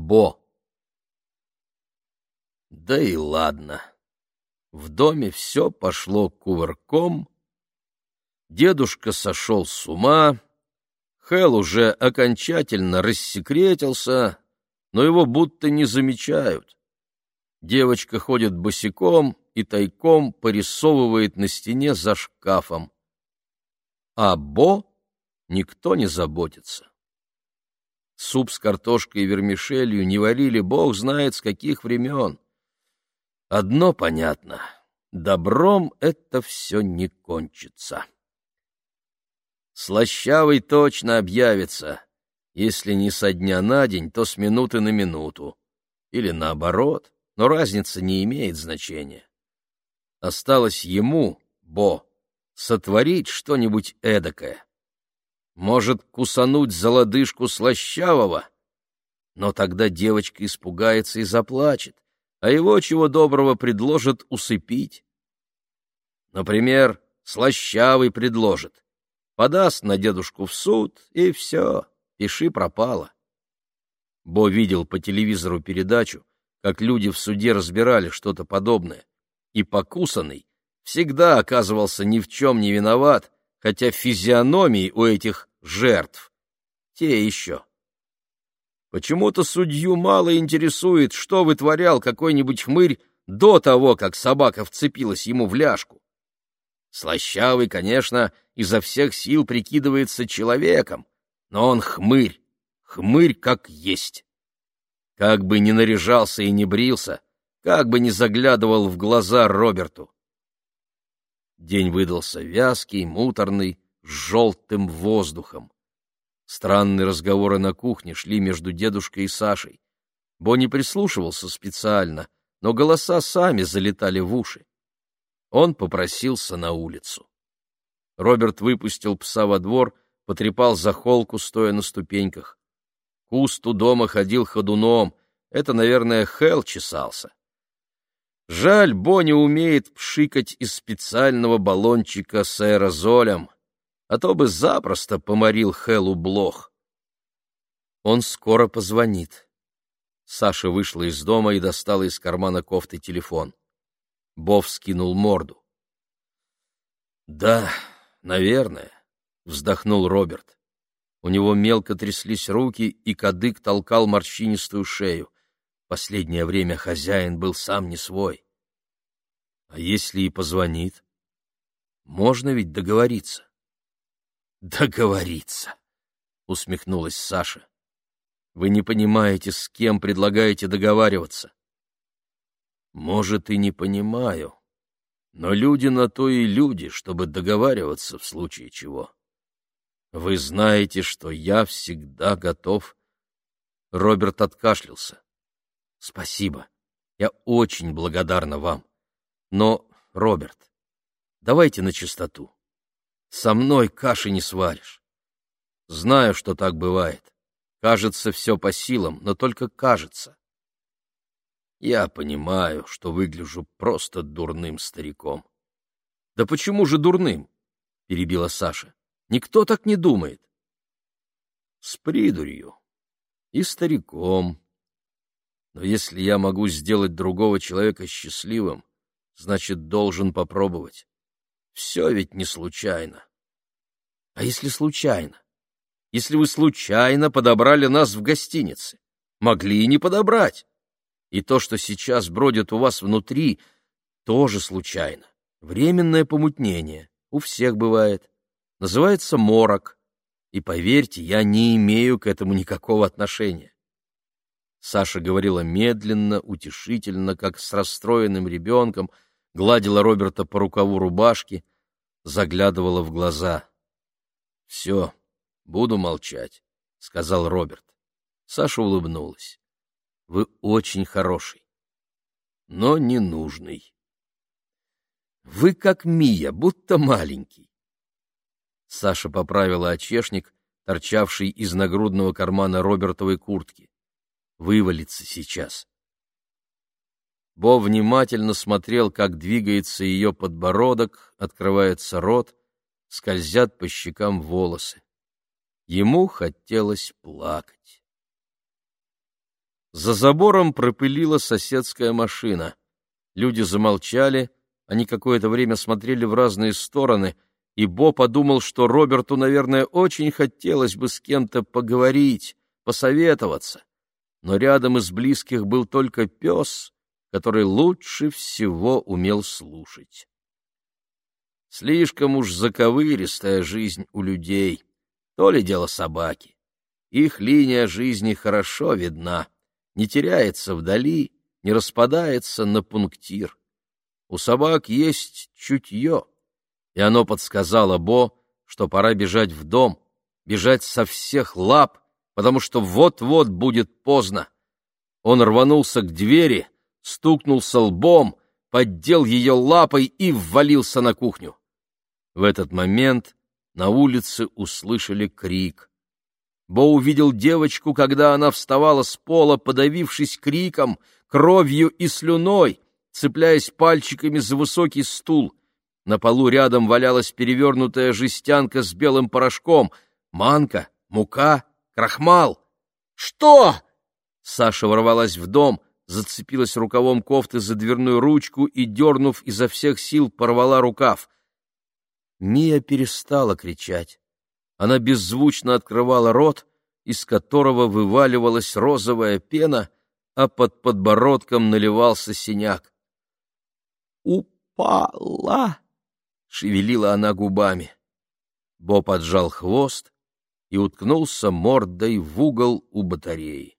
Бо. Да и ладно. В доме все пошло кувырком. Дедушка сошел с ума. Хэл уже окончательно рассекретился, но его будто не замечают. Девочка ходит босиком и тайком порисовывает на стене за шкафом. А Бо никто не заботится. Суп с картошкой и вермишелью не варили бог знает с каких времен. Одно понятно — добром это все не кончится. Слащавый точно объявится, если не со дня на день, то с минуты на минуту. Или наоборот, но разница не имеет значения. Осталось ему, Бо, сотворить что-нибудь эдакое. Может, кусануть за лодыжку слащавого? Но тогда девочка испугается и заплачет, а его чего доброго предложат усыпить. Например, слащавый предложит. Подаст на дедушку в суд, и все, пиши пропало. Бо видел по телевизору передачу, как люди в суде разбирали что-то подобное, и покусанный всегда оказывался ни в чем не виноват, хотя физиономии у этих жертв те еще. Почему-то судью мало интересует, что вытворял какой-нибудь хмырь до того, как собака вцепилась ему в ляжку. Слащавый, конечно, изо всех сил прикидывается человеком, но он хмырь, хмырь как есть. Как бы ни наряжался и не брился, как бы ни заглядывал в глаза Роберту. День выдался вязкий, муторный, с желтым воздухом. Странные разговоры на кухне шли между дедушкой и Сашей. Бо не прислушивался специально, но голоса сами залетали в уши. Он попросился на улицу. Роберт выпустил пса во двор, потрепал за холку, стоя на ступеньках. Куст у дома ходил ходуном, это, наверное, Хэл чесался. Жаль, Бо не умеет пшикать из специального баллончика с аэрозолем, а то бы запросто поморил Хэлу блох. Он скоро позвонит. Саша вышла из дома и достала из кармана кофты телефон. Бо вскинул морду. «Да, наверное», — вздохнул Роберт. У него мелко тряслись руки, и кадык толкал морщинистую шею. Последнее время хозяин был сам не свой. А если и позвонит? Можно ведь договориться. Договориться, усмехнулась Саша. Вы не понимаете, с кем предлагаете договариваться. Может, и не понимаю, но люди на то и люди, чтобы договариваться в случае чего. Вы знаете, что я всегда готов. Роберт откашлялся. Спасибо. Я очень благодарна вам. Но, Роберт, давайте на чистоту. Со мной каши не сваришь. Знаю, что так бывает. Кажется, все по силам, но только кажется. Я понимаю, что выгляжу просто дурным стариком. — Да почему же дурным? — перебила Саша. — Никто так не думает. — С придурью и стариком. Но если я могу сделать другого человека счастливым, значит, должен попробовать. Все ведь не случайно. А если случайно? Если вы случайно подобрали нас в гостинице? Могли и не подобрать. И то, что сейчас бродит у вас внутри, тоже случайно. Временное помутнение. У всех бывает. Называется морок. И поверьте, я не имею к этому никакого отношения. Саша говорила медленно, утешительно, как с расстроенным ребенком, гладила Роберта по рукаву рубашки, заглядывала в глаза. — Все, буду молчать, — сказал Роберт. Саша улыбнулась. — Вы очень хороший, но не нужный. — Вы как Мия, будто маленький. Саша поправила очешник, торчавший из нагрудного кармана Робертовой куртки. Вывалится сейчас. Бо внимательно смотрел, как двигается ее подбородок, открывается рот, скользят по щекам волосы. Ему хотелось плакать. За забором пропылила соседская машина. Люди замолчали, они какое-то время смотрели в разные стороны, и Бо подумал, что Роберту, наверное, очень хотелось бы с кем-то поговорить, посоветоваться. Но рядом из близких был только пес, который лучше всего умел слушать. Слишком уж заковыристая жизнь у людей, то ли дело собаки. Их линия жизни хорошо видна, не теряется вдали, не распадается на пунктир. У собак есть чутье, и оно подсказало Бо, что пора бежать в дом, бежать со всех лап, потому что вот-вот будет поздно. Он рванулся к двери, стукнулся лбом, поддел ее лапой и ввалился на кухню. В этот момент на улице услышали крик. Бо увидел девочку, когда она вставала с пола, подавившись криком, кровью и слюной, цепляясь пальчиками за высокий стул. На полу рядом валялась перевернутая жестянка с белым порошком, манка, мука, крахмал. «Что?» Саша ворвалась в дом, зацепилась рукавом кофты за дверную ручку и, дернув изо всех сил, порвала рукав. Мия перестала кричать. Она беззвучно открывала рот, из которого вываливалась розовая пена, а под подбородком наливался синяк. «Упала!» — шевелила она губами. Бо поджал хвост и уткнулся мордой в угол у батареи.